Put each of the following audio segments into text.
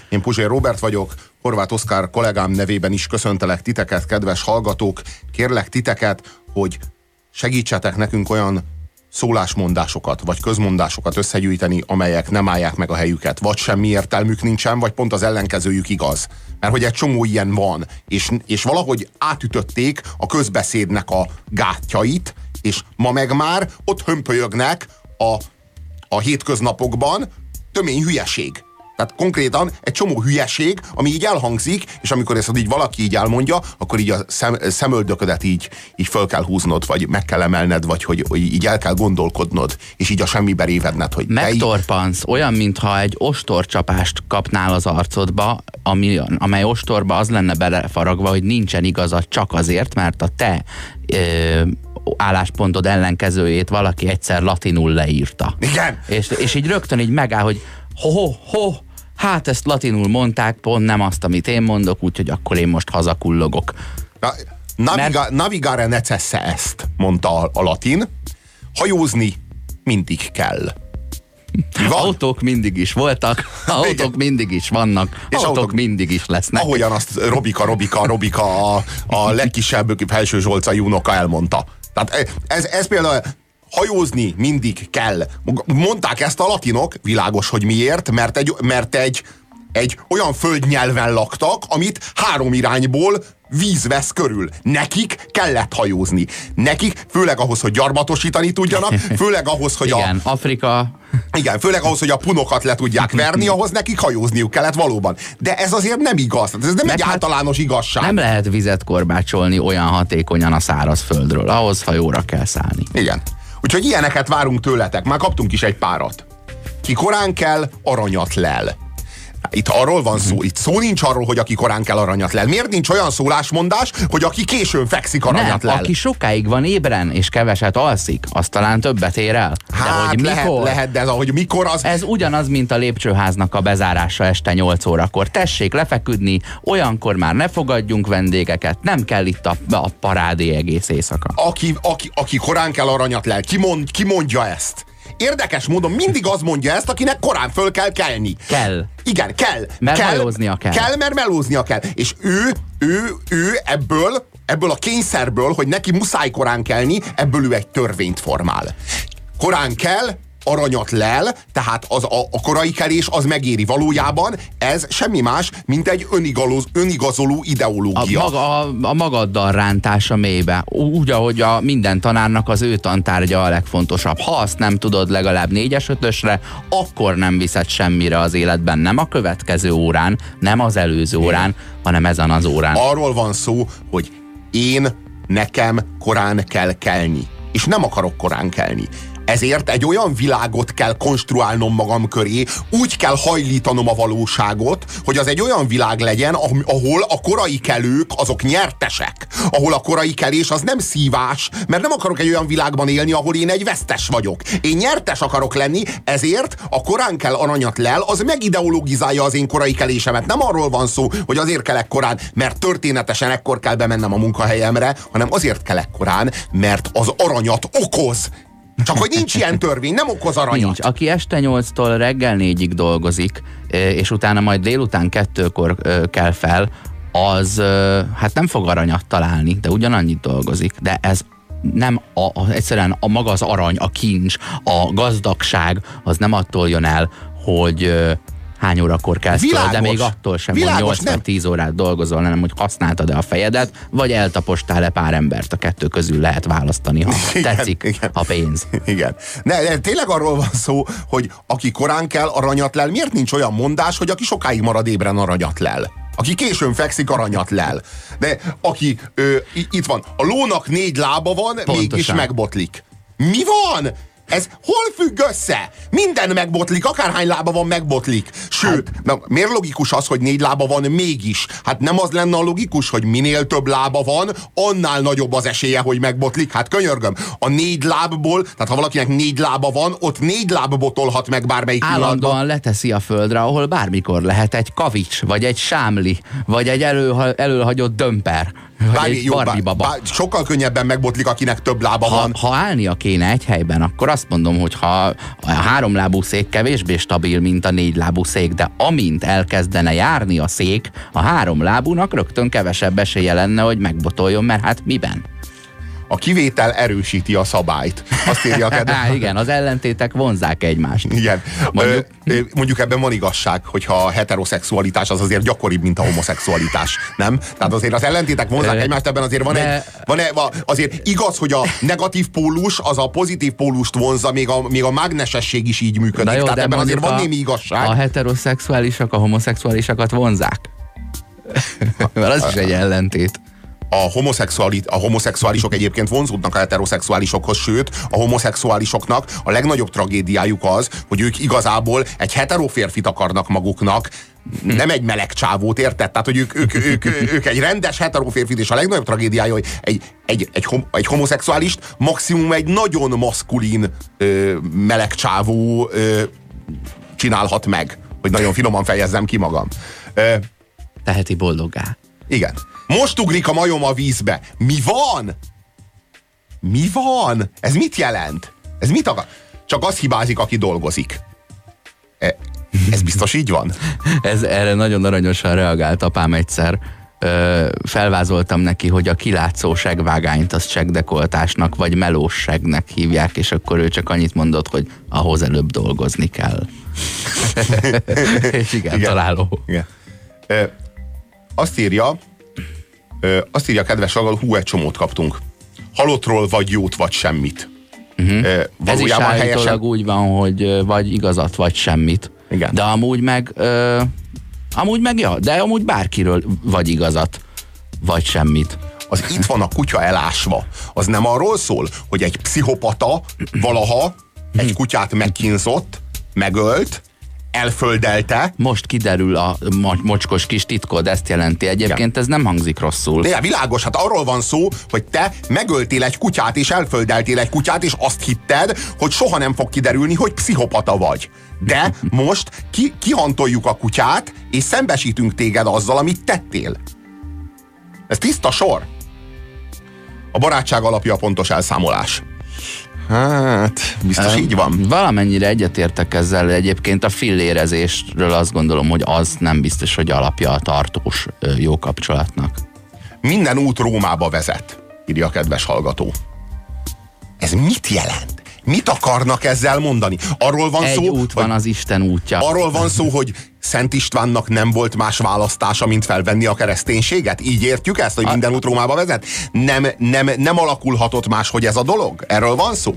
Én Puzsér Róbert vagyok, Horváth Oszkár kollégám nevében is köszöntelek titeket, kedves hallgatók. Kérlek titeket, hogy segítsetek nekünk olyan szólásmondásokat, vagy közmondásokat összegyűjteni, amelyek nem állják meg a helyüket. Vagy semmi értelmük nincsen, vagy pont az ellenkezőjük igaz. Mert hogy egy csomó ilyen van, és valahogy átütötték a közbeszédnek a gátjait, és ma meg már ott hömpölyögnek a hétköznapokban tömény hülyeség. Tehát konkrétan egy csomó hülyeség, ami így elhangzik, és amikor ezt így valaki így elmondja, akkor így a szemöldöködet így föl kell húznod, vagy meg kell emelned, vagy hogy így el kell gondolkodnod, és így a semmibe révedned, hogy megtorpansz, olyan, mintha egy ostorcsapást kapnál az arcodba, amely ostorba az lenne belefaragva, hogy nincsen igazad csak azért, mert a te álláspontod ellenkezőjét valaki egyszer latinul leírta. Igen! És így rögtön így megáll, hogy hát ezt latinul mondták, pont nem azt, amit én mondok, úgyhogy akkor én most hazakullogok. Navigare necesse est, mondta a latin. Hajózni mindig kell. Autók mindig is voltak, autók mindig is vannak, és autók mindig is lesznek. Ahogyan azt Robika a legkisebb Felső Zsolcai unoka elmondta. Tehát ez például hajózni mindig kell. Mondták ezt a latinok, világos, hogy miért, mert egy olyan földnyelven laktak, amit 3 irányból víz vesz körül. Nekik kellett hajózni. Nekik, főleg ahhoz, hogy gyarmatosítani tudjanak, főleg ahhoz, hogy igen, Afrika. Igen, főleg ahhoz, hogy a punokat le tudják verni, ahhoz nekik hajózniuk kellett valóban. De ez azért nem igaz. Ez nem egy általános igazság. Nem lehet vizet korbácsolni olyan hatékonyan a szárazföldről. Ahhoz hajóra kell szállni. Igen. Úgyhogy ilyeneket várunk tőletek. Már kaptunk is egy párat. Ki korán kell, aranyat lel. Itt arról van szó. Itt szó nincs arról, hogy aki korán kell, aranyat lel. Miért nincs olyan szólásmondás, hogy aki későn fekszik, aranyat lel? Aki sokáig van ébren és keveset alszik, az talán többet ér el. De hát hogy mikor? lehet, de ez ahogy mikor az... Ez ugyanaz, mint a lépcsőháznak a bezárása este 8 órakor. Tessék lefeküdni, olyankor már ne fogadjunk vendégeket, nem kell itt a parádé egész éjszaka. Aki korán kell, aranyat lel. Ki mondja ezt? Érdekes módon mindig az mondja ezt, akinek korán föl kell kelni. Kell. Igen, kell. Mert melóznia kell. Kell, mert melóznia kell. És ő ebből a kényszerből, hogy neki muszáj korán kelni, ebből ő egy törvényt formál. Korán kell, aranyat lel, tehát a korai kelés az megéri. Valójában ez semmi más, mint egy önigazoló ideológia. A magaddal rántása mélybe. Úgy, ahogy minden tanárnak az ő tantárgya a legfontosabb. Ha azt nem tudod legalább 4-es 5-ösre, akkor nem viszed semmire az életben. Nem a következő órán, nem az előző órán, hanem ezen az órán. Arról van szó, hogy nekem korán kell kelni. És nem akarok korán kelni. Ezért egy olyan világot kell konstruálnom magam köré, úgy kell hajlítanom a valóságot, hogy az egy olyan világ legyen, ahol a korai kelők azok nyertesek. Ahol a korai kelés az nem szívás, mert nem akarok egy olyan világban élni, ahol én egy vesztes vagyok. Én nyertes akarok lenni, ezért a korán kell, aranyat lel, az megideologizálja az én korai kelésemet. Nem arról van szó, hogy azért kelek korán, mert történetesen ekkor kell bemennem a munkahelyemre, hanem azért kelek korán, mert az aranyat okoz. Csak hogy nincs ilyen törvény, nem okoz aranyat. Nincs. Aki este 8-tól reggel 4-ig dolgozik, és utána majd délután 2-kor kell fel, az hát nem fog aranyat találni, de ugyanannyit dolgozik. De ez nem egyszerűen maga az arany, a kincs, a gazdagság, az nem attól jön el, hogy hány órakor kelsz föl, de még attól sem, hogy 8 vagy 10 órát dolgozol, hanem hogy használtad-e a fejedet, vagy eltapostál-e pár embert, a kettő közül lehet választani, ha tetszik a pénz. Igen. De tényleg arról van szó, hogy aki korán kell, aranyat lel. Miért nincs olyan mondás, hogy aki sokáig marad ébren, aranyat lel? Aki későn fekszik, aranyat lel. De aki, itt van, a lónak 4 lába van, pontosan. Mégis megbotlik. Mi van? Ez hol függ össze? Minden megbotlik, akárhány lába van, megbotlik. Sőt, miért logikus az, hogy 4 lába van mégis? Hát nem az lenne a logikus, hogy minél több lába van, annál nagyobb az esélye, hogy megbotlik? Hát könyörgöm, a 4 lábból, tehát ha valakinek 4 lába van, ott 4 láb botolhat meg bármelyik pillanatban. Állandóan leteszi a földre, ahol bármikor lehet egy kavics, vagy egy sámli, vagy egy elölhagyott dömper. Sokkal könnyebben megbotlik, akinek több lába van. Ha állnia kéne egy helyben, akkor azt mondom, hogy ha a 3 lábú szék kevésbé stabil, mint a 4 lábú szék, de amint elkezdene járni a szék, a 3 lábúnak rögtön kevesebb esélye lenne, hogy megbotoljon, mert hát miben? A kivétel erősíti a szabályt. Azt írja a igen, az ellentétek vonzzák egymást. Igen. Mondjuk ebben van igazság, hogyha a heteroszexualitás az azért gyakoribb, mint a homoszexualitás. Nem? Tehát azért az ellentétek vonzzák egymást, ebben azért azért igaz, hogy a negatív pólus az a pozitív pólust vonzza, még a mágnesesség is így működik. Jó, tehát ebben azért van némi igazság. A heteroszexuálisak a homoszexuálisakat vonzák. Mert az is egy ellentét. A homoszexuálisok egyébként vonzódnak a heteroszexuálisokhoz, sőt, a homoszexuálisoknak a legnagyobb tragédiájuk az, hogy ők igazából egy heteroférfit akarnak maguknak, nem egy meleg csávót, érted? Tehát, hogy ők egy rendes heteroférfit, és a legnagyobb tragédiája, hogy egy homoszexuálist maximum egy nagyon maszkulin meleg csávó csinálhat meg, hogy nagyon finoman fejezzem ki magam. Teheti boldoggá. Igen. Most ugrik a majom a vízbe. Mi van? Mi van? Ez mit jelent? Ez mit akar? Csak az hibázik, aki dolgozik. Ez biztos így van? Erre nagyon aranyosan reagált apám egyszer. Felvázoltam neki, hogy a kilátszó segvágányt az segdekoltásnak vagy melós segnek hívják, és akkor ő csak annyit mondott, hogy ahhoz előbb dolgozni kell. És igen, találó. Igen. Azt írja kedves hallgató, egy csomót kaptunk. Halottról vagy jót, vagy semmit. Ez is állítólag úgy van, hogy vagy igazat, vagy semmit. Igen. De amúgy meg de amúgy bárkiről vagy igazat, vagy semmit. Az itt van a kutya elásva. Az nem arról szól, hogy egy pszichopata valaha egy kutyát megkínzott, megölt, elföldelte. Most kiderül a mocskos kis titkod, ezt jelenti. Egyébként ez nem hangzik rosszul. De világos, hát arról van szó, hogy te megöltél egy kutyát, és elföldeltél egy kutyát, és azt hitted, hogy soha nem fog kiderülni, hogy pszichopata vagy. De most kihantoljuk a kutyát, és szembesítünk téged azzal, amit tettél. Ez tiszta sor. A barátság alapja a pontos elszámolás. Hát, biztos így van. Valamennyire egyetértek ezzel, egyébként a fillérezésről azt gondolom, hogy az nem biztos, hogy alapja a tartós jó kapcsolatnak. Minden út Rómába vezet, írja a kedves hallgató. Ez mit jelent? Mit akarnak ezzel mondani? Arról van Egy út van az Isten útja. Arról van szó, hogy Szent Istvánnak nem volt más választása, mint felvenni a kereszténységet? Így értjük ezt, hogy minden út Rómába vezet? Nem alakulhatott máshogy ez a dolog? Erről van szó?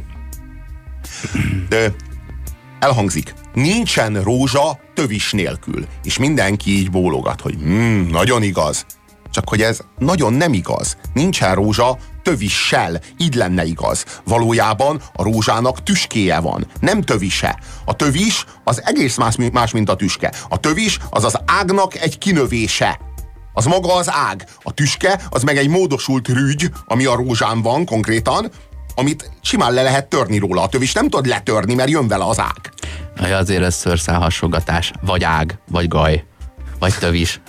Elhangzik. Nincsen rózsa tövis nélkül. És mindenki így bólogat, hogy nagyon igaz. Csak hogy ez nagyon nem igaz. Nincsen rózsa tövissel. Így lenne igaz. Valójában a rózsának tüskéje van, nem tövise. A tövis az egész más, mint a tüske. A tövis az az ágnak egy kinövése. Az maga az ág. A tüske az meg egy módosult rügy, ami a rózsán van konkrétan, amit simán le lehet törni róla. A tövis nem tud letörni, mert jön vele az ág. Azért ez szőrszálhasogatás. Vagy ág, vagy gaj, vagy tövis.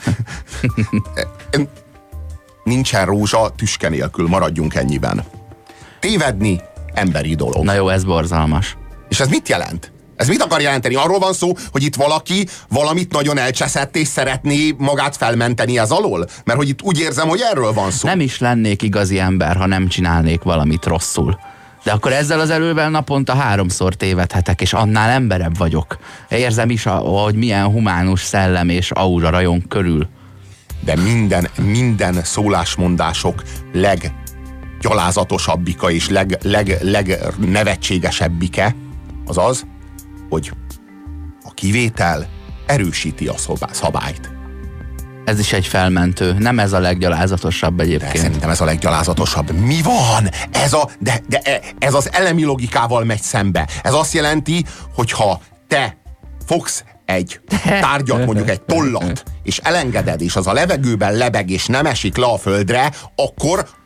Nincsen rózsa tüske nélkül, maradjunk ennyiben. Tévedni emberi dolog. Na jó, ez borzalmas. És ez mit jelent? Ez mit akar jelenteni? Arról van szó, hogy itt valaki valamit nagyon elcseszett, és szeretné magát felmenteni ez alól? Mert hogy itt úgy érzem, hogy erről van szó. Nem is lennék igazi ember, ha nem csinálnék valamit rosszul. De akkor ezzel az elővel naponta 3-szor tévedhetek, és annál emberebb vagyok. Érzem is, hogy milyen humánus szellem és aura rajong körül. De minden szólásmondások leggyalázatosabbika és legnevetségesebbike az az, hogy a kivétel erősíti a szabályt. Ez is egy felmentő. Nem ez a leggyalázatosabb egyébként. De szerintem ez a leggyalázatosabb. Mi van? Ez az elemi logikával megy szembe. Ez azt jelenti, hogyha te fogsz egy tárgyat, mondjuk egy tollat, és elengeded, és az a levegőben lebeg, és nem esik le a földre, akkor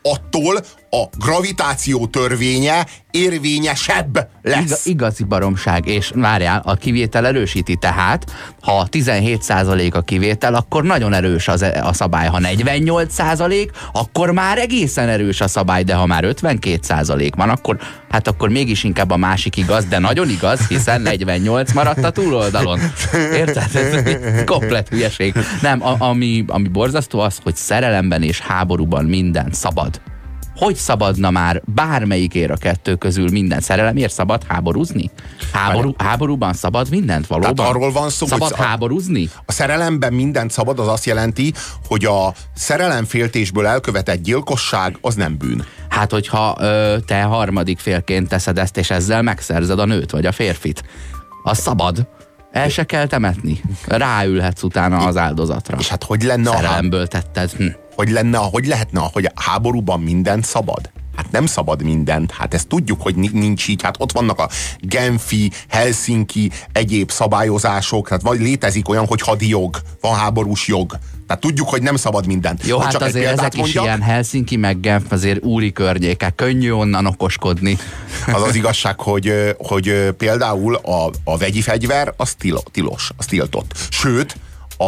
attól a gravitáció törvénye érvényesebb lesz. Igazi baromság, és várjál, a kivétel erősíti, tehát ha 17% a kivétel, akkor nagyon erős a szabály. Ha 48%, akkor már egészen erős a szabály, de ha már 52% van, akkor mégis inkább a másik igaz, de nagyon igaz, hiszen 48 maradt a túloldalon. Érted? Ez komplett hülyeség. Nem, ami borzasztó az, hogy szerelemben és háborúban minden szabad. Hogy szabadna már bármelyikért a kettő közül minden? Szerelemért szabad háborúzni? Háborúban szabad mindent valóban? Tehát arról van szó, szabad hogy háborúzni? A szerelemben mindent szabad, az azt jelenti, hogy a szerelemféltésből elkövetett gyilkosság az nem bűn. Hát, hogyha te harmadik félként teszed ezt, és ezzel megszerzed a nőt, vagy a férfit, az szabad. El se kell temetni. Ráülhetsz utána az áldozatra. És hát hogy lenne szerelemből tetted. Hogy lehetne, hogy a háborúban mindent szabad? Hát nem szabad mindent. Hát ezt tudjuk, hogy nincs így. Hát ott vannak a genfi, helsinki, egyéb szabályozások. Tehát vagy létezik olyan, hogy hadijog, van háborús jog. Tehát tudjuk, hogy nem szabad mindent. Jó, hát azért ezek is ilyen Helsinki meg Genf azért úri környékek. Könnyű onnan okoskodni. Az az igazság, hogy például a vegyi fegyver az tilos, az tiltott. Sőt,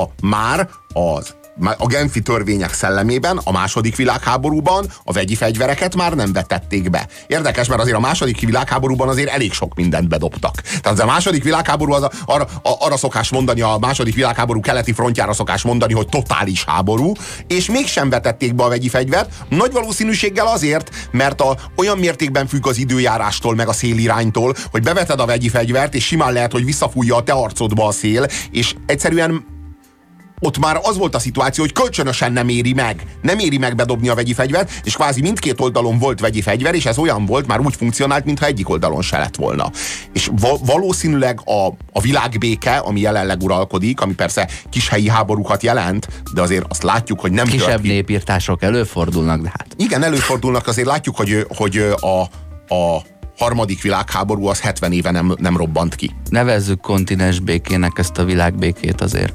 a genfi törvények szellemében a második világháborúban a vegyi fegyvereket már nem vetették be. Érdekes, mert azért a második világháborúban azért elég sok mindent bedobtak. Tehát a második világháború arra szokás mondani, a második világháború keleti frontjára szokás mondani, hogy totális háború, és mégsem vetették be a vegyi fegyvert. Nagy valószínűséggel azért, mert olyan mértékben függ az időjárástól, meg a széliránytól, hogy beveted a vegyi fegyvert, és simán lehet, hogy visszafújja a te arcodba a szél, és egyszerűen ott már az volt a szituáció, hogy kölcsönösen nem éri meg bedobni a vegyi fegyvert, és kvázi mindkét oldalon volt vegyi fegyver, és ez olyan volt, már úgy funkcionált, mintha egyik oldalon se lett volna. És valószínűleg a világbéke, ami jelenleg uralkodik, ami persze kis helyi háborúkat jelent, de azért azt látjuk, hogy nem kisebb népírtások előfordulnak, de hát. Igen, előfordulnak, azért látjuk, hogy a harmadik világháború az 70 éve nem robbant ki. Nevezzük kontinens békének ezt a világbékét azért.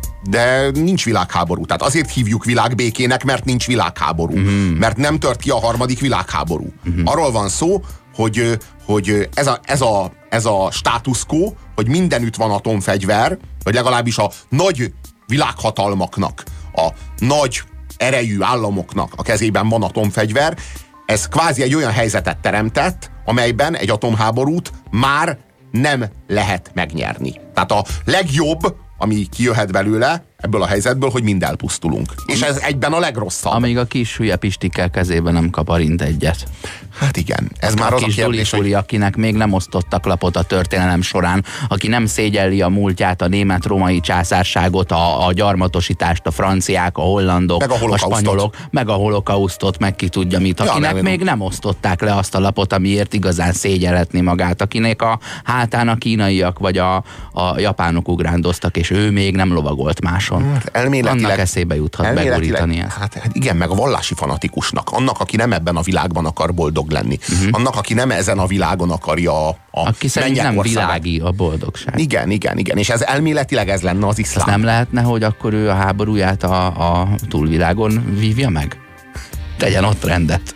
De nincs világháború. Tehát azért hívjuk világbékének, mert nincs világháború. Mert nem tört ki a harmadik világháború. Arról van szó, hogy ez a status quo, hogy mindenütt van atomfegyver, vagy legalábbis a nagy világhatalmaknak, a nagy erejű államoknak a kezében van atomfegyver, ez kvázi egy olyan helyzetet teremtett, amelyben egy atomháborút már nem lehet megnyerni. Tehát a legjobb, ami kijöhet belőle, ebből a helyzetből, hogy mind elpusztulunk. És ez egyben a legrosszabb. Amíg a kis hülye pistikkel kezében nem kap a rint egyet. Hát igen, ez már az a kérdés, hogy... akinek még nem osztottak lapot a történelem során, aki nem szégyelli a múltját, a német-római császárságot, a gyarmatosítást, a franciák, a hollandok, a spanyolok, meg a holokausztot, meg ki tudja mit, akinek még nem osztották le azt a lapot, amiért igazán szégyelhetni magát, akinek a hátán a kínaiak vagy a japánok ugrándoztak, és ő még nem lovagolt máson. Hát annak eszébe juthat begurítani ezt. Hát igen, meg a vallási fanatikusnak, annak, aki nem ebben a világban akar boldog lenni. Annak, aki nem ezen a világon akarja aki szerint nem világi a boldogság. Igen. És ez elméletileg ez lenne az iszlám. Ez nem lehetne, hogy akkor ő a háborúját a túlvilágon vívja meg? Tegyen ott rendet.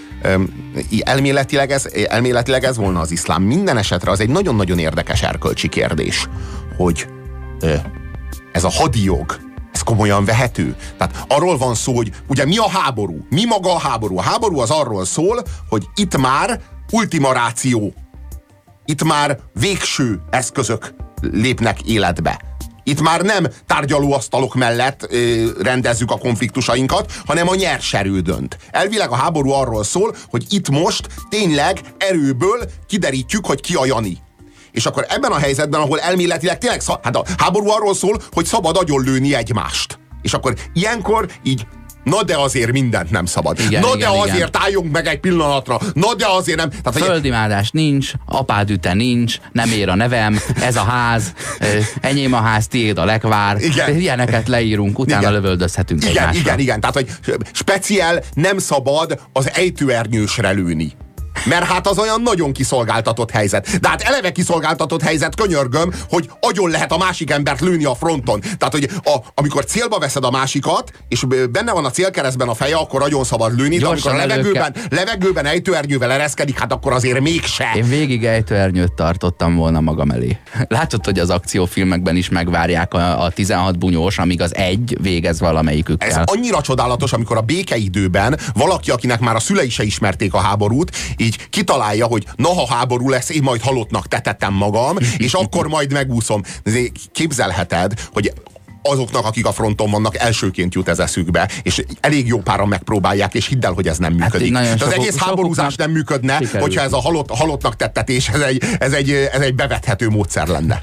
Elméletileg ez volna az iszlám. Minden esetre az egy nagyon-nagyon érdekes erkölcsi kérdés, hogy ez a hadijog, ez komolyan vehető. Tehát arról van szó, hogy ugye mi a háború? Mi maga a háború? A háború az arról szól, hogy itt már ultima ratio, itt már végső eszközök lépnek életbe. Itt már nem tárgyalóasztalok mellett rendezzük a konfliktusainkat, hanem a nyers erő dönt. Elvileg a háború arról szól, hogy itt most tényleg erőből kiderítjük, hogy ki a Jani. És akkor ebben a helyzetben, ahol elméletileg tényleg hát a háború arról szól, hogy szabad agyonlőni egymást. És akkor ilyenkor így, na de azért mindent nem szabad. Igen, azért álljunk meg egy pillanatra. Na de azért nem. Tehát, földimádás nincs, apád üte nincs, nem ér a nevem, ez a ház, enyém a ház, tiéd a lekvár. Igen. Ilyeneket leírunk, utána lövöldözhetünk egymásra. Igen. Tehát, hogy speciál nem szabad az ejtőernyősre lőni. Mert hát az olyan nagyon kiszolgáltatott helyzet. De hát eleve kiszolgáltatott helyzet, könyörgöm, hogy agyon lehet a másik embert lőni a fronton. Tehát, hogy amikor célba veszed a másikat, és benne van a célkeresztben a feje, akkor agyon szabad lőni, de amikor levegőben ejtőernyővel ereszkedik, hát akkor azért mégse. Én végig ejtőernyőt tartottam volna magam elé. Látod, hogy az akciófilmekben is megvárják a 16 bunyós, amíg az egy végez valamelyikükkel. Ez annyira csodálatos, amikor a békeidőben valaki, akinek már a szülei se ismerték a háborút, így kitalálja, hogy na, ha háború lesz, én majd halottnak tetettem magam, és akkor majd megúszom. Képzelheted, hogy azoknak, akik a fronton vannak, elsőként jut ez eszükbe, és elég jó páran megpróbálják, és hidd el, hogy ez nem működik. Hát az egész háborúzás nem működne, hogyha ez a halottnak tettetés, ez egy bevethető módszer lenne.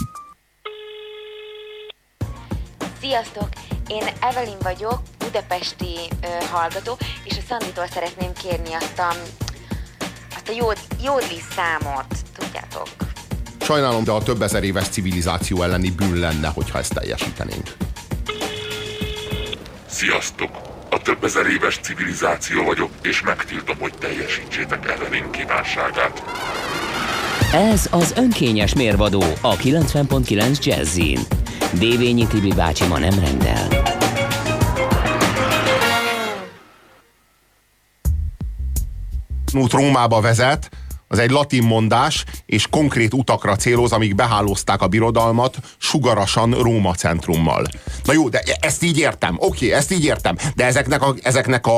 Sziasztok! Én Evelyn vagyok, budapesti hallgató, és a Szanditól szeretném kérni azt a jódli számot, tudjátok? Sajnálom, de a több ezer éves civilizáció elleni bűn lenne, hogyha ezt teljesítenénk. Sziasztok! A több ezer éves civilizáció vagyok, és megtiltom, hogy teljesítsétek Evelyn kívánságát. Ez az önkényes mérvadó a 90.9 Jazzin. Dévényi Tibi bácsi ma nem rendel. Rómába vezet, az egy latin mondás, és konkrét utakra céloz, amíg behálózták a birodalmat sugarasan Róma centrummal. Na jó, de ezt így értem. Oké, ezt így értem. De ezeknek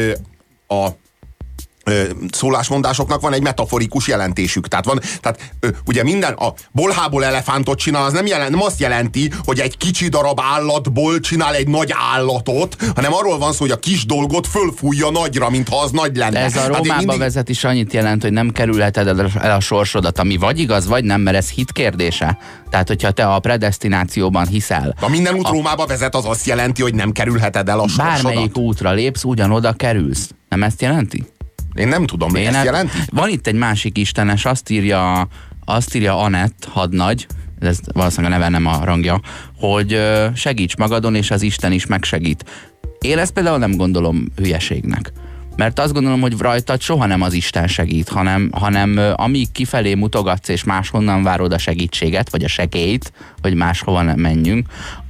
a szólásmondásoknak van egy metaforikus jelentésük. Tehát ugye minden, a bolhából elefántot csinál, az nem azt jelenti, hogy egy kicsi darab állatból csinál egy nagy állatot, hanem arról van szó, hogy a kis dolgot fölfújja nagyra, mintha az nagy lenne. De ez a Rómába vezet is annyit jelent, hogy nem kerülheted el a sorsodat, ami vagy igaz, vagy nem, mert ez hit kérdése. Tehát, hogyha te a predesztinációban hiszel. A minden út Rómába vezet, az azt jelenti, hogy nem kerülheted el a sorsodat. Bármelyik útra lépsz, ugyanoda kerülsz. Nem ezt jelenti? Én nem tudom, mi ezt jelenti. Van itt egy másik istenes, azt írja Anett hadnagy, ez valószínűleg a neve nem a rangja, hogy segíts magadon, és az Isten is megsegít. Én ezt például nem gondolom hülyeségnek. Mert azt gondolom, hogy rajtad soha nem az Isten segít, hanem amíg kifelé mutogatsz, és máshonnan várod a segítséget, vagy a segélyt, hogy máshova nem menjünk,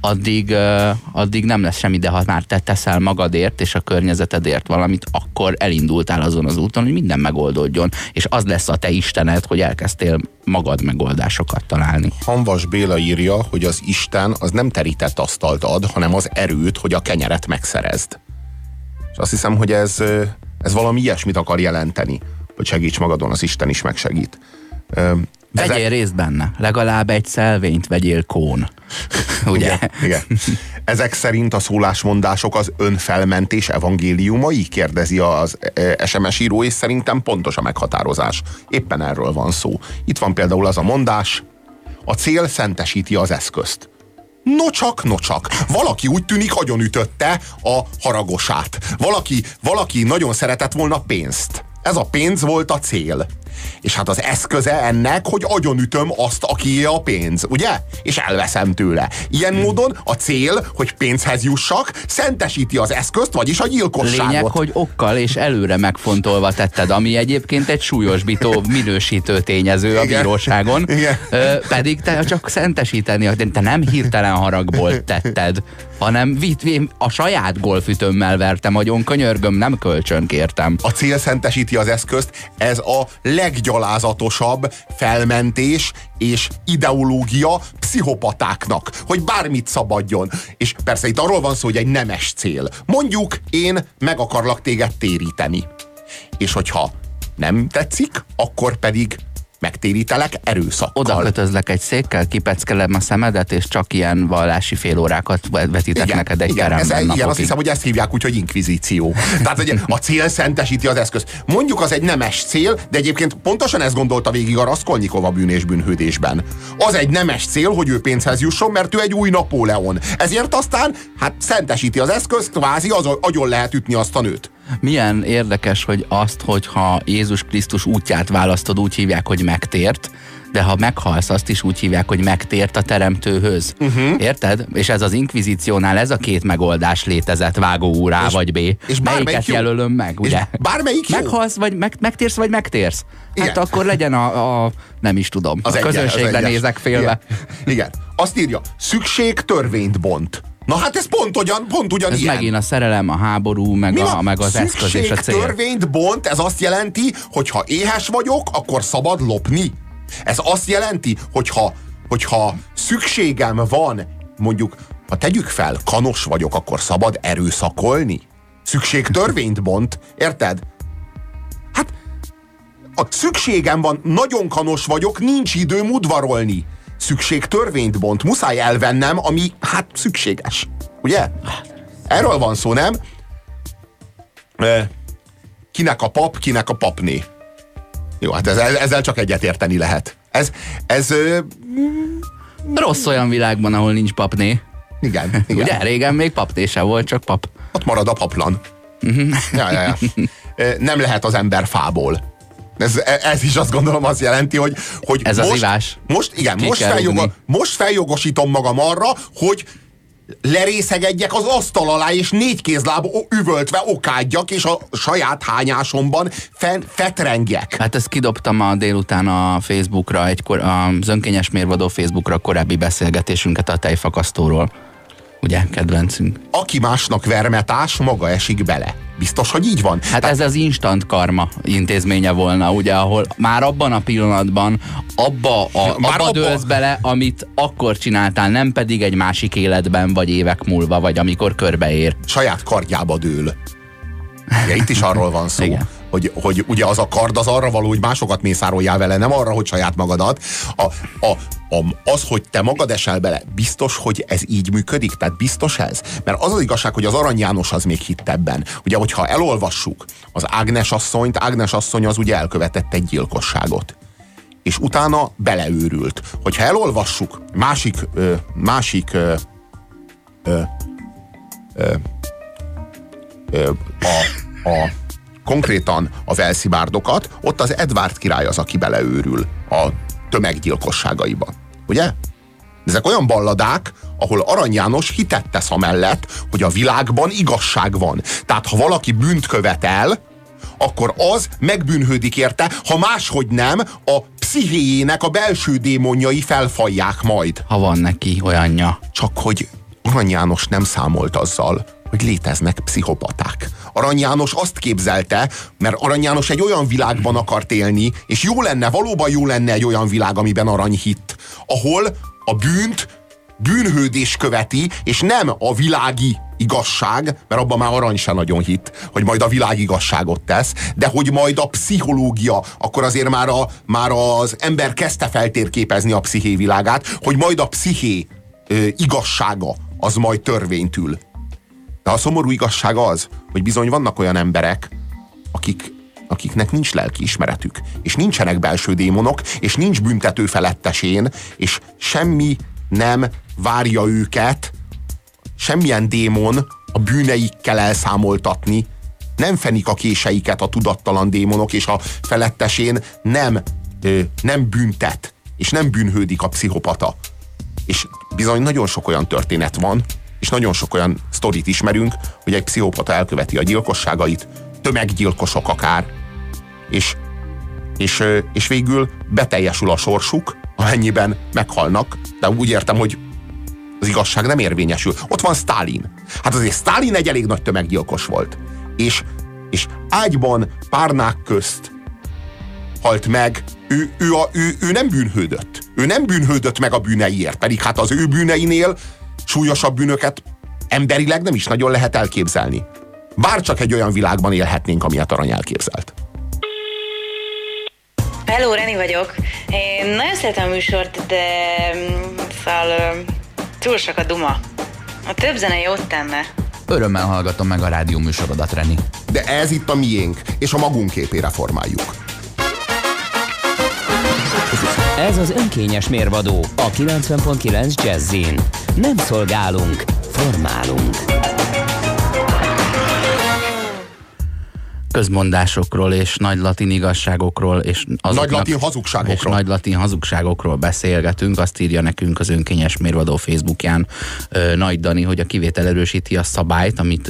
addig nem lesz semmi, de ha már te teszel magadért, és a környezetedért valamit, akkor elindultál azon az úton, hogy minden megoldódjon, és az lesz a te Istened, hogy elkezdtél magad megoldásokat találni. Hanvas Béla írja, hogy az Isten az nem terített asztalt ad, hanem az erőt, hogy a kenyeret megszerezd. És azt hiszem, hogy ez valami ilyesmit akar jelenteni, hogy segíts magadon, az Isten is megsegít. Vegyél részt benne, legalább egy szelvényt vegyél kón. Ugye? Igen. Ezek szerint a szólásmondások az önfelmentés evangéliumai? Kérdezi az SMS író, és szerintem pontos a meghatározás. Éppen erről van szó. Itt van például az a mondás: a cél szentesíti az eszközt. Nocsak. Valaki úgy tűnik agyonütötte a haragosát. Valaki nagyon szeretett volna pénzt. Ez a pénz volt a cél. És hát az eszköze ennek, hogy agyonütöm azt, akié a pénz, ugye? És elveszem tőle. Ilyen módon a cél, hogy pénzhez jussak, szentesíti az eszközt, vagyis a gyilkosságot. Lényeg, hogy okkal és előre megfontolva tetted, ami egyébként egy súlyosbító, minősítő tényező a bíróságon. Pedig te csak szentesíteni, te nem hirtelen haragból tetted, hanem a saját golfütőmmel vertem agyon, könyörgöm, nem kölcsön kértem. A cél szentesíti az eszközt, ez a leggyalázatosabb felmentés és ideológia pszichopatáknak, hogy bármit szabadjon. És persze itt arról van szó, hogy egy nemes cél. Mondjuk, én meg akarlak téged téríteni. És hogyha nem tetszik, akkor pedig megtérítelek erőszakkal. Oda kötözlek egy székkel, kipeckelem a szemedet, és csak ilyen vallási félórákat vetítek neked egy teremben napokig. Igen, azt hiszem, hogy ezt hívják úgy, hogy inkvizíció. Tehát, hogy a cél szentesíti az eszközt. Mondjuk az egy nemes cél, de egyébként pontosan ezt gondolta végig a Raskolnikov a Bűn és bűnhődésben. Az egy nemes cél, hogy ő pénzhez jusson, mert ő egy új Napóleon. Ezért aztán, szentesíti az eszközt, kvázi agyon lehet ütni azt a nőt. Milyen érdekes, hogy hogyha Jézus Krisztus útját választod, úgy hívják, hogy megtért, de ha meghalsz, azt is úgy hívják, hogy megtért a teremtőhöz. Érted? És ez az inkvizíciónál ez a két megoldás létezett, vágó úr A vagy B. És melyiket jelölöm meg, ugye? Bármelyik jó. Meghalsz, vagy megtérsz, vagy megtérsz. Hát igen. Akkor legyen a nem is tudom, az a közönségre nézek félve. Igen. Azt írja, szükség törvényt bont. Na hát ez pont ugyanilyen. Ez megint a szerelem, a háború, meg az eszköz és a cél. Törvényt bont, ez azt jelenti, hogy ha éhes vagyok, akkor szabad lopni. Ez azt jelenti, hogyha szükségem van, mondjuk, ha tegyük fel, kanos vagyok, akkor szabad erőszakolni. Szükség törvényt bont, érted? Hát, a szükségem van, nagyon kanos vagyok, nincs időm udvarolni. Szükség törvényt bont, muszáj elvennem, ami hát szükséges. Ugye? Erről van szó, nem? Kinek a pap, kinek a papné. Jó, hát ezzel csak egyetérteni lehet. Ez rossz olyan világban, ahol nincs papné. Igen. Ugye régen még papné se volt, csak pap. Ott marad a paplan. Ja. Nem lehet az ember fából. Ez is azt gondolom azt jelenti, hogy ez az ivás. Most feljogosítom magam arra, hogy lerészegedjek az asztal alá, és 4 kézláb üvöltve okádjak, és a saját hányásomban fetrengjek. Hát ezt kidobtam ma délután a Facebookra, az Önkényes Mérvadó Facebookra korábbi beszélgetésünket a tejfakasztóról. Ugye, kedvencünk. Aki másnak vermetás, maga esik bele. Biztos, hogy így van? Hát ez az instant karma intézménye volna, ugye, ahol már abban a pillanatban abba dőlsz bele, amit akkor csináltál, nem pedig egy másik életben, vagy évek múlva, vagy amikor körbeér. Saját kardjába dől. Ugye, itt is arról van szó, hogy ugye az a kard az arra való, hogy másokat mészároljál vele, nem arra, hogy saját magadat. Az, hogy te magad esel bele, biztos, hogy ez így működik? Tehát biztos ez? Mert az az igazság, hogy az Arany János az még hitt ebben. Ugye, hogyha elolvassuk az Ágnes asszonyt, Ágnes asszony az ugye elkövetett egy gyilkosságot. És utána beleőrült. Hogyha elolvassuk konkrétan a velszibárdokat, ott az Edvárd király az, aki beleőrül a tömeggyilkosságaiba. Ugye? Ezek olyan balladák, ahol Arany János hitet tesz amellett, hogy a világban igazság van. Tehát ha valaki bűnt követel, akkor az megbűnhődik érte, ha máshogy nem, a pszichéjének a belső démonjai felfalják majd. Ha van neki olyanja. Csak hogy Arany János nem számolt azzal, hogy léteznek pszichopaták. Arany János azt képzelte, mert Arany János egy olyan világban akart élni, és valóban jó lenne egy olyan világ, amiben Arany hitt, ahol a bűnt bűnhődés követi, és nem a világi igazság, mert abban már Arany se nagyon hitt, hogy majd a világ igazságot tesz, de hogy majd a pszichológia, akkor azért már az ember kezdte feltérképezni a psziché világát, hogy majd a psziché igazsága az majd törvénytül. De a szomorú igazság az, hogy bizony vannak olyan emberek, akiknek nincs lelkiismeretük, és nincsenek belső démonok, és nincs büntető felettesén, és semmi nem várja őket, semmilyen démon a bűneikkel elszámoltatni, nem fenik a késeiket a tudattalan démonok, és a felettesén nem büntet, és nem bűnhődik a pszichopata. És bizony nagyon sok olyan történet van, és nagyon sok olyan sztorit ismerünk, hogy egy pszichopata elköveti a gyilkosságait, tömeggyilkosok akár, és végül beteljesül a sorsuk, amennyiben meghalnak, de úgy értem, hogy az igazság nem érvényesül. Ott van Sztálin. Hát azért Sztálin egy elég nagy tömeggyilkos volt. És ágyban párnák közt halt meg, ő nem bűnhődött. Ő nem bűnhődött meg a bűneiért, pedig hát az ő bűneinél súlyosabb bűnöket emberileg nem is nagyon lehet elképzelni. Bárcsak egy olyan világban élhetnénk, amilyet Arany elképzelt. Hello, Reni vagyok. Én nagyon szeretem a műsort, de szóval túl sok a duma. A több zene jót tenne. Örömmel hallgatom meg a rádió műsorodat, Reni. De ez itt a miénk, és a magunk képére formáljuk. Ez az Önkényes Mérvadó a 90.9 Jazzin. Nem szolgálunk, formálunk. közmondásokról és nagy latin igazságokról és nagy latin hazugságokról. És nagy latin hazugságokról beszélgetünk. Azt írja nekünk az Önkényes Mérvadó Facebookján Nagy Dani, hogy a kivétel erősíti a szabályt, amit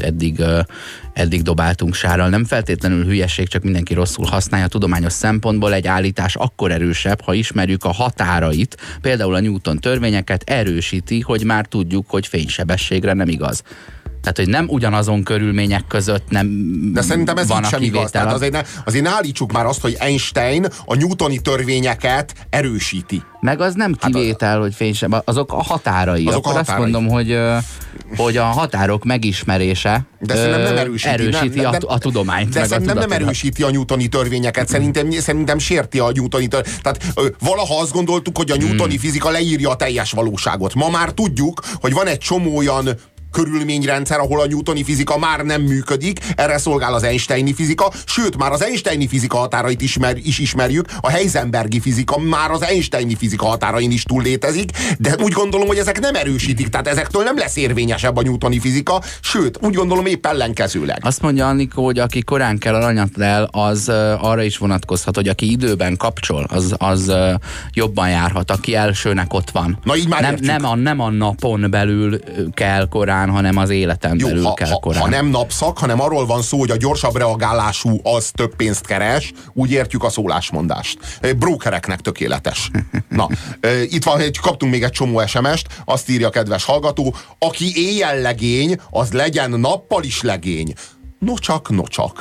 eddig dobáltunk sárral. Nem feltétlenül hülyeség, csak mindenki rosszul használja. Tudományos szempontból egy állítás akkor erősebb, ha ismerjük a határait, például a Newton törvényeket erősíti, hogy már tudjuk, hogy fénysebességre nem igaz. Tehát, hogy nem ugyanazon körülmények között nem de szerintem ez van így sem igaz. Tehát azért ne állítsuk már azt, hogy Einstein a newtoni törvényeket erősíti. Meg az nem kivétel, hogy fénysebesség, azok a határai. Azok akkor a azt határai. mondom, hogy a határok megismerése de nem erősíti a tudományt. De szerintem nem erősíti a newtoni törvényeket, szerintem sérti a newtoni törvényeket. Tehát valaha azt gondoltuk, hogy a newtoni fizika leírja a teljes valóságot. Ma már tudjuk, hogy van egy csomó olyan körülményrendszer, ahol a newtoni fizika már nem működik, erre szolgál az einsteini fizika, sőt, már az einsteini fizika határait is ismerjük, a heisenbergi fizika már az einsteini fizika határain is túl létezik, de úgy gondolom, hogy ezek nem erősítik, tehát ezektől nem lesz érvényesebb a newtoni fizika, sőt, úgy gondolom épp ellenkezőleg. Azt mondja Annikó, hogy aki korán kell aranyat lel, az arra is vonatkozhat, hogy aki időben kapcsol, az jobban járhat, aki elsőnek ott van. Na így már nem a napon belül kell korán, hanem az életen belül kell korán. Ha nem napszak, hanem arról van szó, hogy a gyorsabb reagálású az több pénzt keres, úgy értjük a szólásmondást. Brókereknek tökéletes. Na, itt van, kaptunk még egy csomó SMS-t, azt írja a kedves hallgató, aki éjjel legény, az legyen nappal is legény. Nocsak.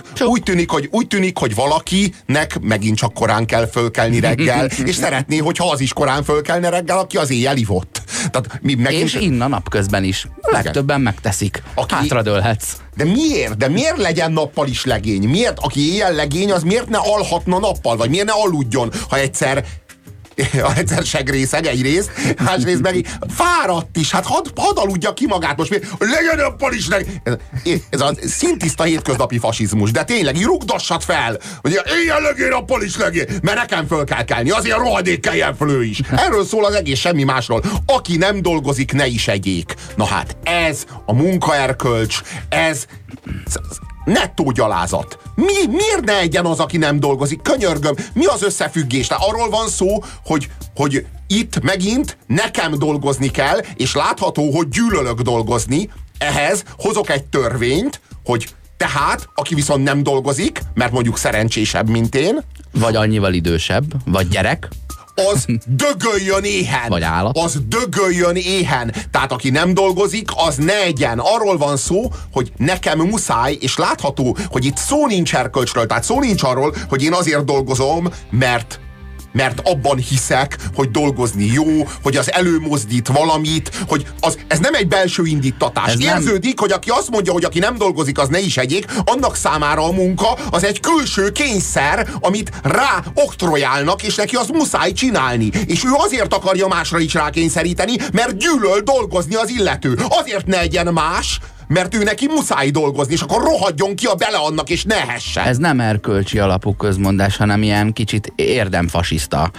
Úgy tűnik, hogy valakinek megint csak korán kell fölkelni reggel, és szeretné, hogyha az is korán fölkelne reggel, aki az éjjel ivott. Tehát és innen napközben is. Legtöbben megteszik. Hátradőlhetsz. De miért? De miért legyen nappal is legény? Miért? Aki éjjel legény, az miért ne alhatna nappal? Vagy miért ne aludjon, ha egyszer segrészeg egyrészt, másrészt meg fáradt is, hát hadd aludja ki magát most, legyen nappal is ez a szintiszta hétköznapi fasizmus, de tényleg, rugdossad fel, hogy éjjel legény, nappal is legény, mert nekem föl kell kelni, azért a rohadék keljen föl ő is. Erről szól az egész, semmi másról. Aki nem dolgozik, ne is egyék. Na hát, ez a munkaerkölcs, ez nettó gyalázat. Miért ne egyen az, aki nem dolgozik? Könyörgöm, mi az összefüggés? Tehát arról van szó, hogy itt megint nekem dolgozni kell, és látható, hogy gyűlölök dolgozni. Ehhez hozok egy törvényt, hogy tehát, aki viszont nem dolgozik, mert mondjuk szerencsésebb, mint én, vagy annyival idősebb, vagy gyerek, az dögöljön éhen. Vagy állat. Az dögöljön éhen. Tehát aki nem dolgozik, az ne egyen. Arról van szó, hogy nekem muszáj, és látható, hogy itt szó nincs erkölcsről, tehát szó nincs arról, hogy én azért dolgozom, mert abban hiszek, hogy dolgozni jó, hogy az előmozdít valamit, hogy ez nem egy belső indítatás. Érződik, hogy aki azt mondja, hogy aki nem dolgozik, az ne is egyék, annak számára a munka az egy külső kényszer, amit rá oktrojálnak, és neki azt muszáj csinálni. És ő azért akarja másra is rákényszeríteni, mert gyűlöl dolgozni az illető. Azért ne egyen más, mert ő neki muszáj dolgozni, és akkor rohadjon ki a bele annak, és ne ehessen. Ez nem erkölcsi alapú közmondás, hanem ilyen kicsit érdemfasiszta.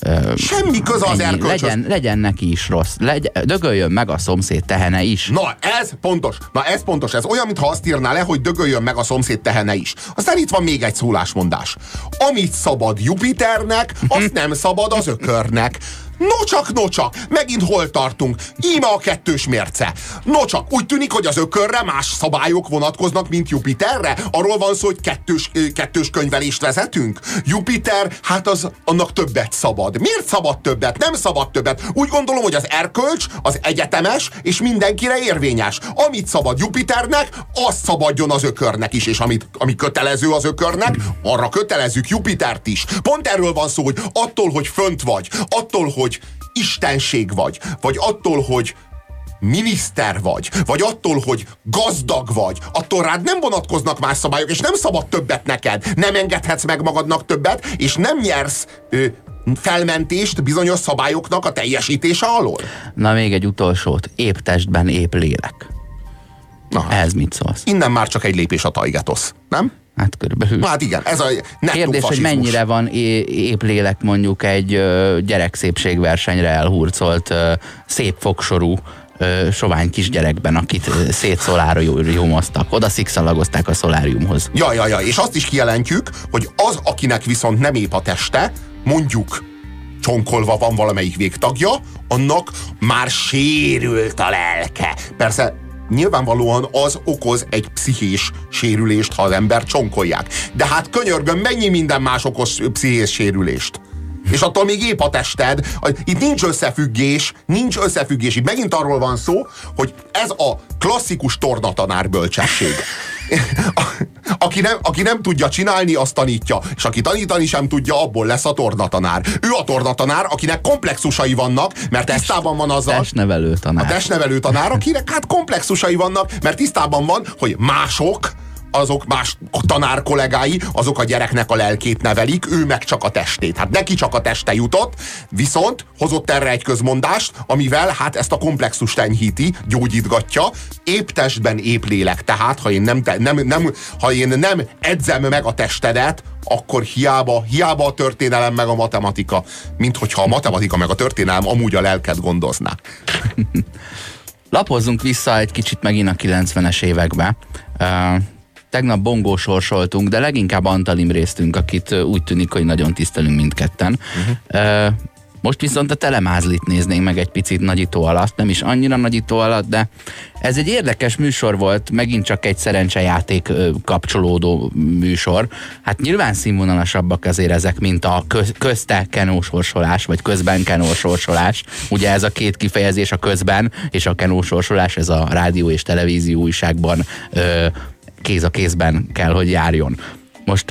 Semmi köze az erkölcshöz. Legyen neki is rossz. Dögöljön meg a szomszéd tehene is. Na ez pontos. Ez olyan, mintha azt írná le, hogy dögöljön meg a szomszéd tehene is. Aztán itt van még egy szólásmondás. Amit szabad Jupiternek, azt nem szabad az ökörnek. Nocsak, megint hol tartunk? Íme a kettős mérce. Nocsak, úgy tűnik, hogy az ökörre más szabályok vonatkoznak, mint Jupiterre. Arról van szó, hogy kettős könyvelést vezetünk. Jupiter, hát annak többet szabad. Miért szabad többet? Nem szabad többet. Úgy gondolom, hogy az erkölcs az egyetemes, és mindenkire érvényes. Amit szabad Jupiternek, azt szabadjon az ökörnek is, és ami kötelező az ökörnek, arra kötelezzük Jupitert is. Pont erről van szó, hogy attól, hogy fönt vagy, attól, hogy istenség vagy attól, hogy miniszter vagy attól, hogy gazdag vagy, attól rád nem vonatkoznak más szabályok, és nem szabad többet neked. Nem engedhetsz meg magadnak többet, és nem nyersz felmentést bizonyos szabályoknak a teljesítése alól. Na még egy utolsót. Épp testben, épp lélek. Na, ez mit szólsz? Innen már csak egy lépés a tajgetosz, nem? Hát körülbelül. Hát igen, ez a nettó kérdés, fasizmus. hogy mennyire van épp lélek mondjuk egy gyerekszépségversenyre elhurcolt szép fogsorú sovány kisgyerekben, akit szétszoláriumoztak. Oda szikszalagozták a szoláriumhoz. Ja, és azt is kijelentjük, hogy az, akinek viszont nem épp a teste, mondjuk csonkolva van valamelyik végtagja, annak már sérült a lelke. Persze nyilvánvalóan az okoz egy pszichés sérülést, ha az ember csonkolják. De hát könyörgöm, mennyi minden más okoz pszichés sérülést? És attól még épp a tested. Itt nincs összefüggés. Itt megint arról van szó, hogy ez a klasszikus tornatanár bölcsesség. Aki nem tudja csinálni, azt tanítja. És aki tanítani sem tudja, abból lesz a tornatanár. Ő a tornatanár, akinek komplexusai vannak, mert tisztában van azzal. Testnevelő tanár. A testnevelő tanár, akinek hát komplexusai vannak, mert tisztában van, hogy azok más tanár kollégái, azok a gyereknek a lelkét nevelik, ő meg csak a testét. Hát neki csak a teste jutott, viszont hozott erre egy közmondást, amivel hát ezt a komplexust enyhíti, gyógyítgatja, épp testben, épp lélek. Tehát, ha én nem edzem meg a testedet, akkor hiába a történelem meg a matematika, mint hogyha a matematika meg a történelem amúgy a lelket gondozná. Lapozzunk vissza egy kicsit megint a 90-es évekbe. Tegnap Bongó sorsoltunk, de leginkább Antal Imréztünk, akit úgy tűnik, hogy nagyon tisztelünk mindketten. Most viszont a Telemázlit néznénk meg egy picit nagyító alatt, nem is annyira nagyító alatt, de ez egy érdekes műsor volt, megint csak egy szerencsejáték kapcsolódó műsor. Hát nyilván színvonalasabbak azért ezek, mint a közte kenósorsolás, vagy közben kenósorsolás. Ugye ez a két kifejezés, a közben és a kenósorsolás, ez a rádió és televízió újságban kéz a kézben kell, hogy járjon. Most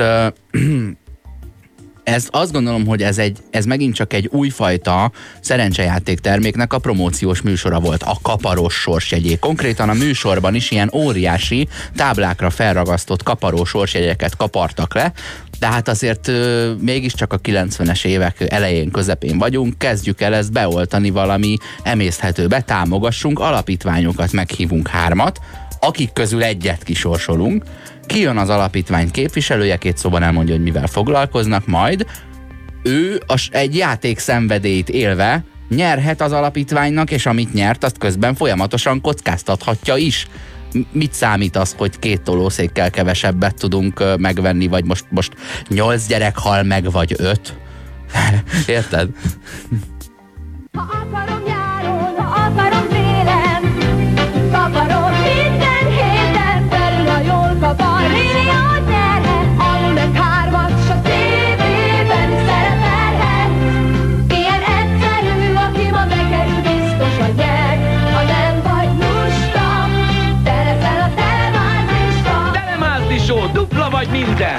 azt gondolom, hogy ez megint csak egy újfajta szerencsejáték terméknek a promóciós műsora volt, a kaparós sorsjegyé. Konkrétan a műsorban is ilyen óriási táblákra felragasztott kaparós sorsjegyeket kapartak le, de hát azért mégiscsak a 90-es évek elején, közepén vagyunk, kezdjük el ezt beoltani valami emészthetőbe, támogassunk, alapítványokat meghívunk 3, akik közül 1 kisorsolunk, kijön az alapítvány képviselője, 2 szóban elmondja, hogy mivel foglalkoznak, majd ő egy játék szenvedélyt élve nyerhet az alapítványnak, és amit nyert, azt közben folyamatosan kockáztathatja is. Mit számít az, hogy 2 tolószékkel kevesebbet tudunk megvenni, vagy most 8 gyerek hal meg, vagy 5? Érted? Ha akarom nyáron, ha akarom télen, kaparom minden héten, felül a jól kapar, millió terhet, alul meg 3-at, s a tévében szerepelhet. Ilyen egyszerű, aki ma bekerül, biztos a nyer, ha nem vagy lusta, tele fel a Telemázlista. Telemázli show, dupla vagy minden!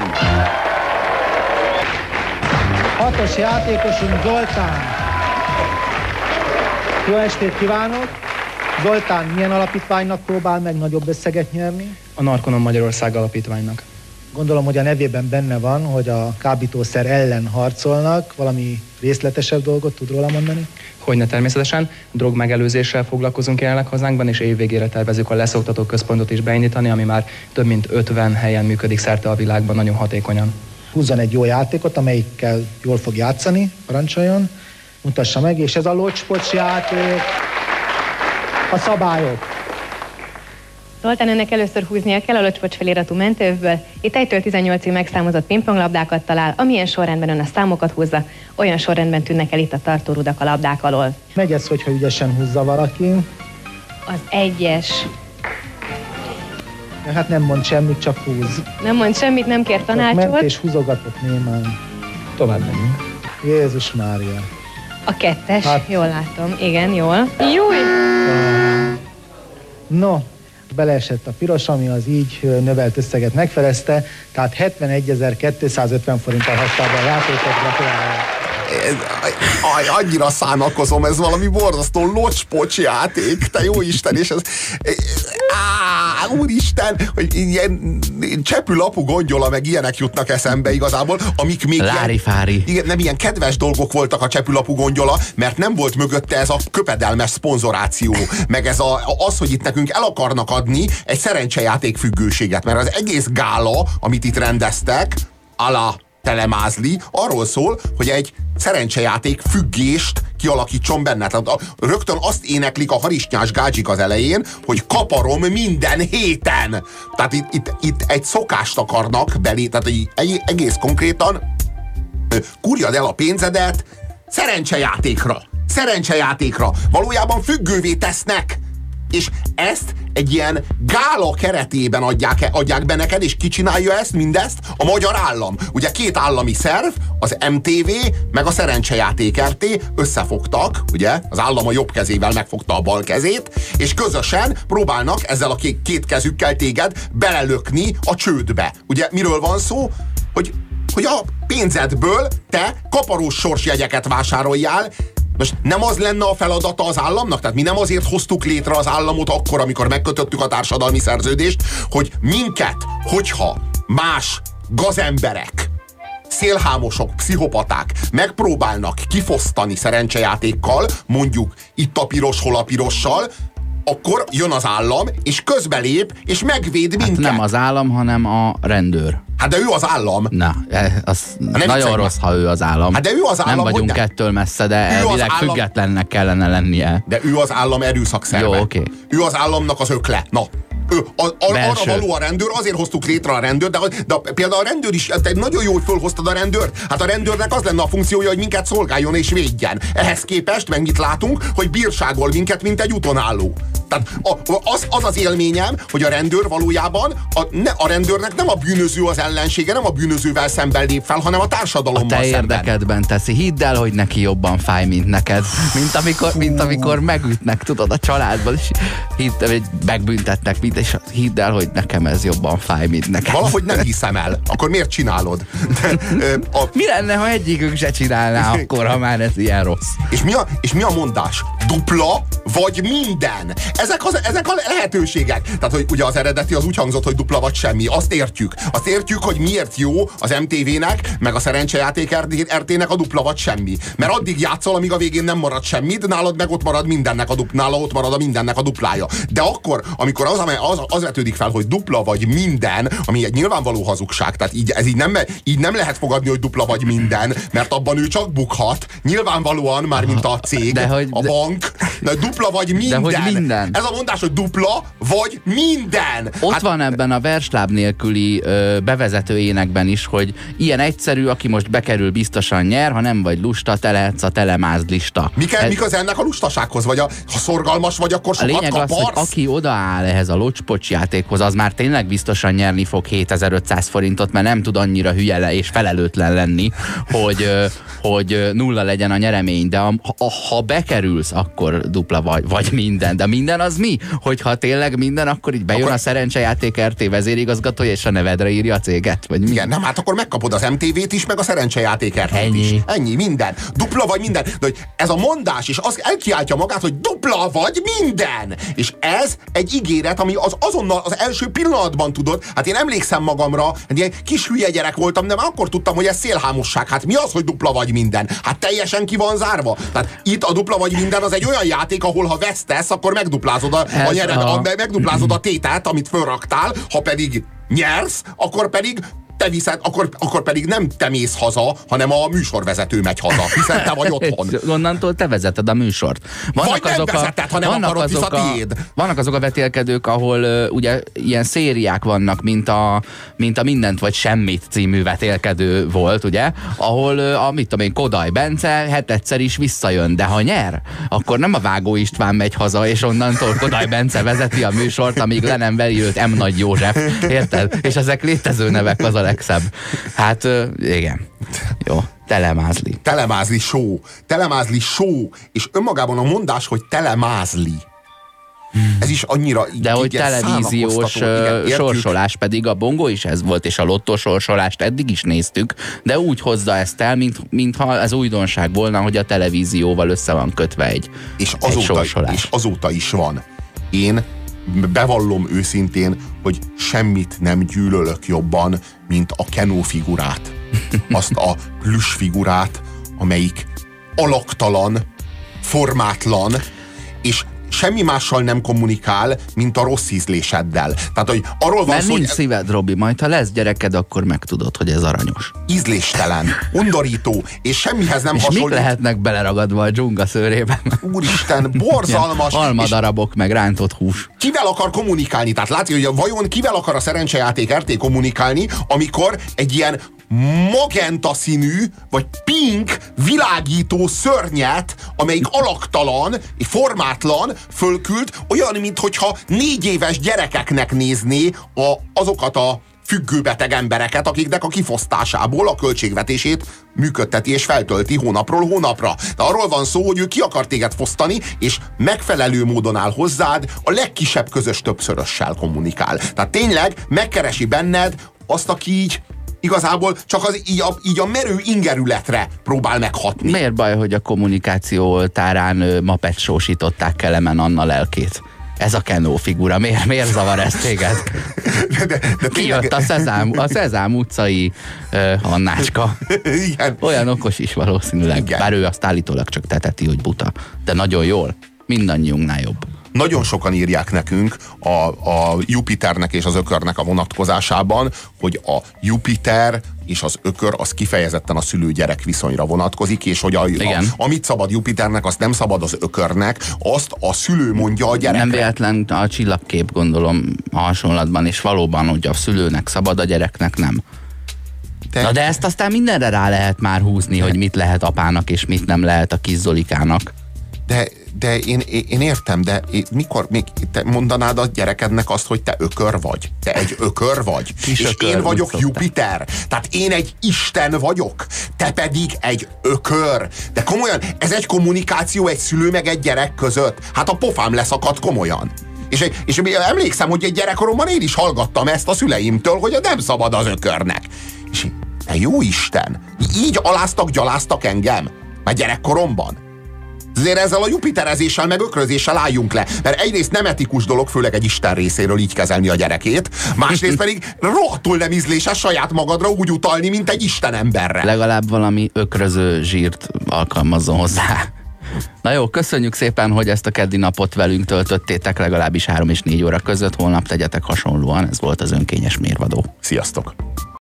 6-os játékosunk Zoltán. Jó estét kívánok! Zoltán milyen alapítványnak próbál meg nagyobb összeget nyerni? A Narconon Magyarország alapítványnak. Gondolom, hogy a nevében benne van, hogy a kábítószer ellen harcolnak. Valami részletesebb dolgot tud róla mondani? Hogyne, természetesen. Drog megelőzéssel foglalkozunk jelenleg hazánkban, és év végére tervezzük a leszoktató központot is beindítani, ami már több mint 50 helyen működik szerte a világban nagyon hatékonyan. Húzzon egy jó játékot, amelyikkel jól fog játszani, parancsoljon. Mutassa meg, és ez a locspocs játék. A szabályok. Zoltán, önnek először húznia kell a locspocs feliratú mentővből. Itt 1-től 18-ig megszámozott pingponglabdákat talál, amilyen sorrendben ön a számokat húzza, olyan sorrendben tűnnek el itt a tartórudak a labdák alól. Megy ez, hogyha ügyesen húzza valaki. Az 1-es. Hát nem mond semmit, csak húz. Nem mond semmit, nem kér tanácsot. Ment és húzogatott némán. Tovább megyünk. Jézus Mária. A 2-es, hát... jól látom. Igen, jól. Júj! No, beleesett a piros, ami az így növelt összeget megfelezte, tehát 71.250 forinttal hagyta a játékot, gratulálok. Annyira szánakozom, ez valami borzasztó locspocs játék, te jó Isten, és ez... Úristen, hogy ilyen csepülapú gondjola, meg ilyenek jutnak eszembe igazából, amik még nem ilyen kedves dolgok voltak a csepülapú gondjola, mert nem volt mögötte ez a köpedelmes szponzoráció, meg ez az, hogy itt nekünk el akarnak adni egy szerencsejáték függőséget, mert az egész gála, amit itt rendeztek, a la Telemázli, arról szól, hogy egy szerencsejáték függést kialakítson benne. Tehát rögtön azt éneklik a harisnyás gácsik az elején, hogy kaparom minden héten. Tehát itt egy szokást akarnak belé, tehát egész konkrétan kurjad el a pénzedet szerencsejátékra. Valójában függővé tesznek. És ezt egy ilyen gála keretében adják be neked, és ki csinálja mindezt? A magyar állam. Ugye 2 állami szerv, az MTV, meg a Szerencsejáték RT összefogtak, ugye? Az állam a jobb kezével megfogta a bal kezét, és közösen próbálnak ezzel a 2 kezükkel téged belelökni a csődbe. Ugye miről van szó? Hogy a pénzedből te kaparós sorsjegyeket vásároljál. Most nem az lenne a feladata az államnak? Tehát mi nem azért hoztuk létre az államot akkor, amikor megkötöttük a társadalmi szerződést, hogy minket, hogyha más gazemberek, szélhámosok, pszichopaták megpróbálnak kifosztani szerencsejátékkal, mondjuk itt a piros, hol a pirossal, akkor jön az állam, és közbelép, és megvéd minket. Nem az állam, hanem a rendőr. Hát de ő az állam. Na, az nagyon rossz, ha ő az állam. Hát de ő az állam, nem vagyunk ettől messze, de elvileg függetlennek kellene lennie. De ő az állam erőszakszerve. Jó, oké. Ő az államnak az ökle. Na, arra való a rendőr, azért hoztuk létre a rendőr, de például a rendőr is, te nagyon jó, hogy fölhoztad a rendőrt. Hát a rendőrnek az lenne a funkciója, hogy minket szolgáljon és védjen. Ehhez képest meg mit látunk, hogy bírságol minket, mint egy útonálló. Tehát az élményem, hogy a rendőr valójában, a rendőrnek nem a bűnöző az ellensége, nem a bűnözővel szemben lép fel, hanem a társadalommal szemben. A te érdekedben teszi. Hidd el, hogy neki jobban fáj, mint neked. Mint amikor megütnek, tudod, a családban, és megbüntetnek, és hidd el, hogy nekem ez jobban fáj, mint neked. Valahogy nem hiszem el. Akkor miért csinálod? Mi lenne, ha egyikünk se csinálná akkor, ha már ez ilyen rossz? És mi a mondás? Dupla vagy minden? Ezek a lehetőségek. Tehát, hogy ugye az eredeti az úgy hangzott, hogy dupla vagy semmi. Azt értjük, hogy miért jó az MTV-nek, meg a Szerencsejáték RT-nek a dupla vagy semmi. Mert addig játszol, amíg a végén nem marad semmit, nálad meg ott marad mindennek ott marad a mindennek a duplája. De akkor, amikor az vetődik fel, hogy dupla vagy minden, ami egy nyilvánvaló hazugság, tehát így nem lehet fogadni, hogy dupla vagy minden, mert abban ő csak bukhat. Nyilvánvalóan, már mint a cég, a bank, de dupla vagy minden. De hogy minden. Ez a mondás, hogy dupla vagy minden. Ott van ebben a versláb nélküli bevezető énekben is, hogy ilyen egyszerű, aki most bekerül, biztosan nyer, ha nem vagy lusta, te lehetsz a telemázlista. Mi köze ennek a lustasághoz? Vagy ha szorgalmas vagy, akkor sokat kaparsz? A lényeg az, hogy aki odaáll ehhez a locspocs játékhoz, az már tényleg biztosan nyerni fog 7500 forintot, mert nem tud annyira hülye és felelőtlen lenni, hogy nulla legyen a nyeremény. De ha bekerülsz, akkor dupla vagy minden. De minden az mi? Hogyha tényleg minden, akkor így bejön a Szerencsejáték RT vezérigazgatója, és a nevedre írja a céget? Vagy mi? Igen, nem, hát akkor megkapod az MTV-t is, meg a Szerencsejáték RT-t is. Ennyi, minden. Dupla vagy minden. De hogy ez a mondás, és az elkiáltja magát, hogy dupla vagy minden. És ez egy ígéret, ami azonnal az első pillanatban tudod. Hát én emlékszem magamra, egy ilyen kis hülye gyerek voltam, de már akkor tudtam, hogy ez szélhámosság. Hát mi az, hogy dupla vagy minden? Hát teljesen ki van zárva. Tehát itt a dupla vagy minden az egy olyan játék, ahol ha vesztesz, akkor megduplázod a tételt, amit fölraktál, ha pedig nyersz, akkor pedig te viszed, akkor pedig nem te mész haza, hanem a műsorvezető megy haza, hiszen te vagy otthon. Onnantól te vezeted a műsort. Vannak azok a vetélkedők, ahol ugye ilyen szériák vannak, mint a Mindent vagy Semmit című vetélkedő volt, ugye? Ahol mit tudom én, Kodály Bence egyszer is visszajön, de ha nyer, akkor nem a Vágó István megy haza, és onnantól Kodály Bence vezeti a műsort, amíg le nem veri őt M. Nagy József. Érted? És ezek létező nevek, az a legszebb. Hát igen. Jó. Telemázli show. És önmagában a mondás, hogy telemázli. Ez is annyira... De hogy televíziós sorsolás, pedig a Bongo is ez volt, és a Lottó sorsolást eddig is néztük, de úgy hozza ezt el, mintha ez újdonság volna, hogy a televízióval össze van kötve egy sorsolás. És azóta is van. Én bevallom őszintén, hogy semmit nem gyűlölök jobban, mint a Kenó figurát. Azt a plüss figurát, amelyik alaktalan, formátlan, és semmi mással nem kommunikál, mint a rossz ízléseddel. Tehát, hogy arról van mert szó, nincs szíved, Robi, majd ha lesz gyereked, akkor megtudod, hogy ez aranyos. Ízléstelen, undorító, és semmihez nem és hasonlít. mik lehetnek beleragadva a dzsunga szőrében? Úristen, borzalmas. Almadarabok, meg rántott hús. Kivel akar kommunikálni? Tehát látja, hogy vajon kivel akar a szerencsejáték RT kommunikálni, amikor egy ilyen magenta színű, vagy pink világító szörnyet, amelyik alaktalan, formátlan, fölküld, olyan, minthogyha 4 éves gyerekeknek nézné azokat a függőbeteg embereket, akiknek a kifosztásából a költségvetését működteti és feltölti hónapról hónapra. De arról van szó, hogy ő ki akar téged fosztani, és megfelelő módon áll hozzád, a legkisebb közös többszörössel kommunikál. Tehát tényleg megkeresi benned azt, aki így igazából csak így a merő ingerületre próbál meghatni. Miért baj, hogy a kommunikáció oltárán mapetsósították Kelemen Anna lelkét? Ez a Kenó figura. Miért zavar ez téged? De kijött a Szezám utcai Annácska. Igen. Olyan okos is valószínűleg. Igen. Bár ő azt állítólag csak teteti, hogy buta. De nagyon jól. Mindannyiunknál jobb. Nagyon sokan írják nekünk a Jupiternek és az ökörnek a vonatkozásában, hogy a Jupiter és az ökör az kifejezetten a szülő-gyerek viszonyra vonatkozik, és hogy amit szabad Jupiternek, azt nem szabad az ökörnek, azt a szülő mondja a gyerekre. Nem véletlen a csillagkép, gondolom, a hasonlatban, és valóban, hogy a szülőnek szabad, a gyereknek nem. De ezt aztán mindenre rá lehet már húzni, hogy mit lehet apának, és mit nem lehet a kis Zolikának. De én értem, de mikor még te mondanád a gyerekednek azt, hogy te ökör vagy? Te egy ökör vagy? Kis és ökör, én vagyok Jupiter. Tehát én egy isten vagyok. Te pedig egy ökör. De komolyan, ez egy kommunikáció egy szülő meg egy gyerek között. Hát a pofám leszakadt komolyan. És emlékszem, hogy egy gyerekkoromban én is hallgattam ezt a szüleimtől, hogy nem szabad az ökörnek. És jó Isten, így aláztak, gyaláztak engem? Már gyerekkoromban? Azért ezzel a jupiterezéssel meg ökrözéssel álljunk le, mert egyrészt nem etikus dolog, főleg egy Isten részéről így kezelni a gyerekét, másrészt pedig rohadtul nem ízléses saját magadra úgy utalni, mint egy Isten emberre. Legalább valami ökröző zsírt alkalmazzon hozzá. Na jó, köszönjük szépen, hogy ezt a keddi napot velünk töltöttétek, legalábbis 3 és 4 óra között. Holnap tegyetek hasonlóan, ez volt az önkényes mérvadó. Sziasztok!